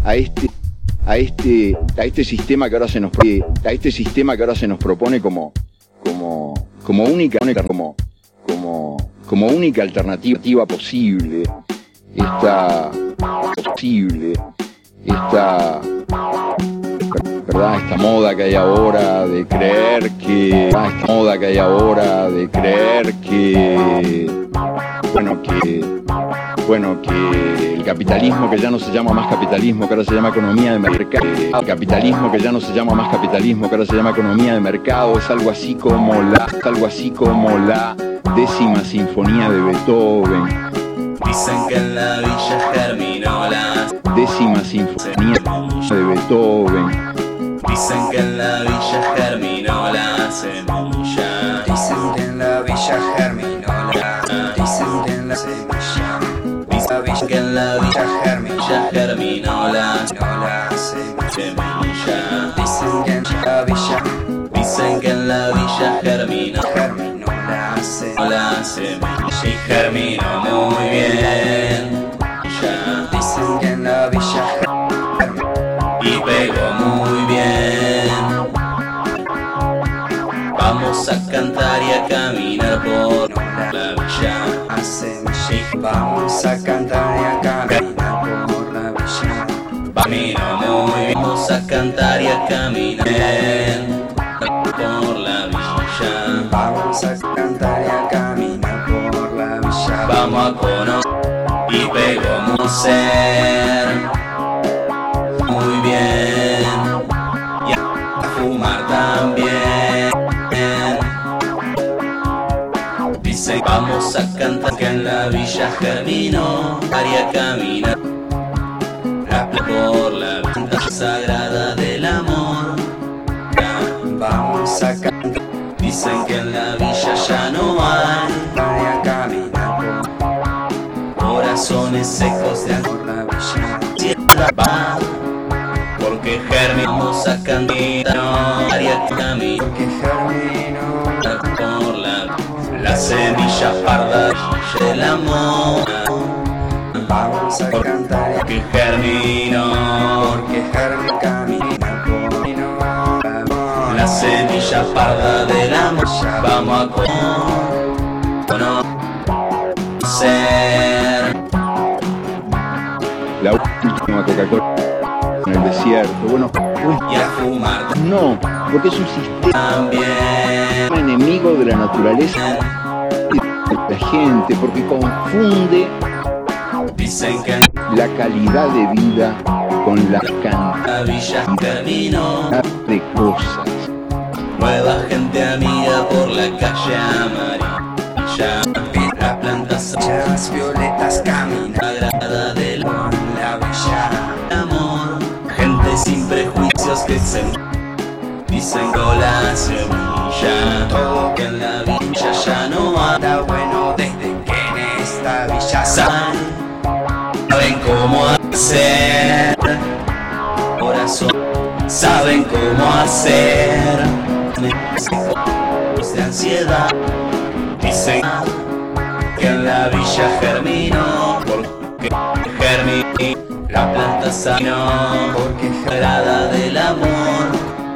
a este sistema que ahora se nos propone como única alternativa posible, esta moda que hay ahora de creer que que el capitalismo, que ya no se llama más capitalismo, que ahora se llama economía de mercado, es algo así como la 10ª sinfonía de Beethoven. Dicen que en la villa germinó la 10ª sinfonía de Beethoven. Dicen que en la villa germinó la semilla. Dicen que en la villa germinó la semilla. Dicen que en la villa germinó la semilla. Dicen que en la villa germinó la semilla y germinó muy bien. Dicen que en la villa y pegó muy bien. Vamos a cantar y a caminar por la villa. Vamos a cantar y a caminar por la villa. Vamos a cantar y a caminar por la villa. Vamos a cantar y a caminar por la villa. Vamos a conocer y conocer muy bien y a fumar también. Dice vamos a cantar que en la villa germinó y a caminar por la planta sagrada del amor. Vamos a cantar. Dicen que en la villa ya no hay Y a caminar corazones secos de por la villa. ansiedad, porque germinamos a cantar y a caminar Que germinó por la semilla parda del amor. Vamos a cantar y a Que germinó porque germinó camina por la semilla parda del amor. Vamos a conocer La última Coca-Cola en el desierto. Bueno, pues y a fumar no, porque es un sistema también. enemigo de la naturaleza y de la gente, porque confunde Dicen que la calidad de vida con la cantidad la villa terminó. de cosas. Nueva gente amiga por la calle amarilla. Las plantas las violetas caminan sagrada del por la villa. amor. Gente sin prejuicios que se dicen con la semilla. Todo que en la villa ya no Está bueno desde que en esta villa saben cómo hacer. Corazón, saben cómo hacer. De ansiedad. Dicen que en la villa germinó, porque germinó la planta sanó, porque sagrada del amor.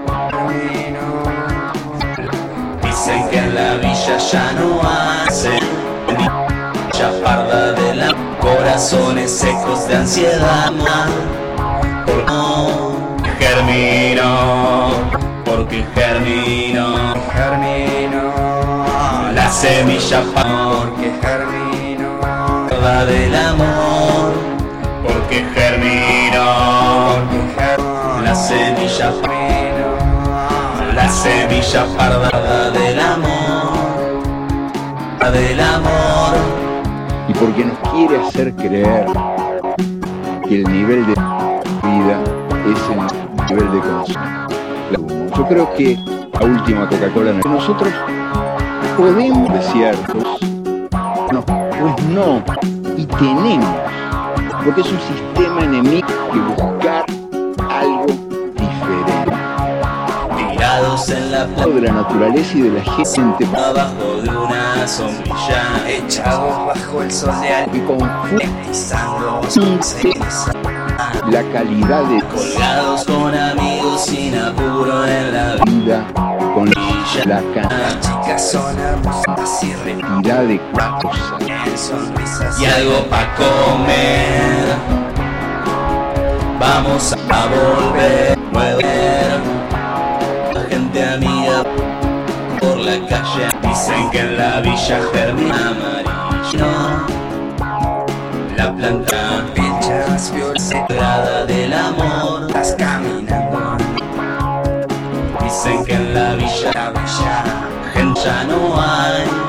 Dicen que en la villa ya no hacen chaparda de la corazones secos de ansiedad. Porque germinó, porque germinó la semilla porque germinó parda del amor. Porque germinó la semilla parda del amor. Y porque nos quiere hacer creer que el nivel de vida es el nivel de consumo. Yo creo que la última Coca-Cola, nosotros podemos desiertos, no, pues no, y tenemos, porque es un sistema enemigo que buscar algo diferente. Tirados en la playa De la naturaleza y de la gente abajo de una sombrilla, echados bajo el sol de que confunde pisando la calidad de colgados con amigos sin apuro en la vida con la Las chicas son hermosas y cantidad de cosas. en sonrisas y algo pa' comer. Vamos a volver, la gente amiga por la calle. Dicen que en la villa germina amarillo, la planta pinchas sagrada del amor. violetas caminando Dicen que en la villa la villa. gente ya no hay.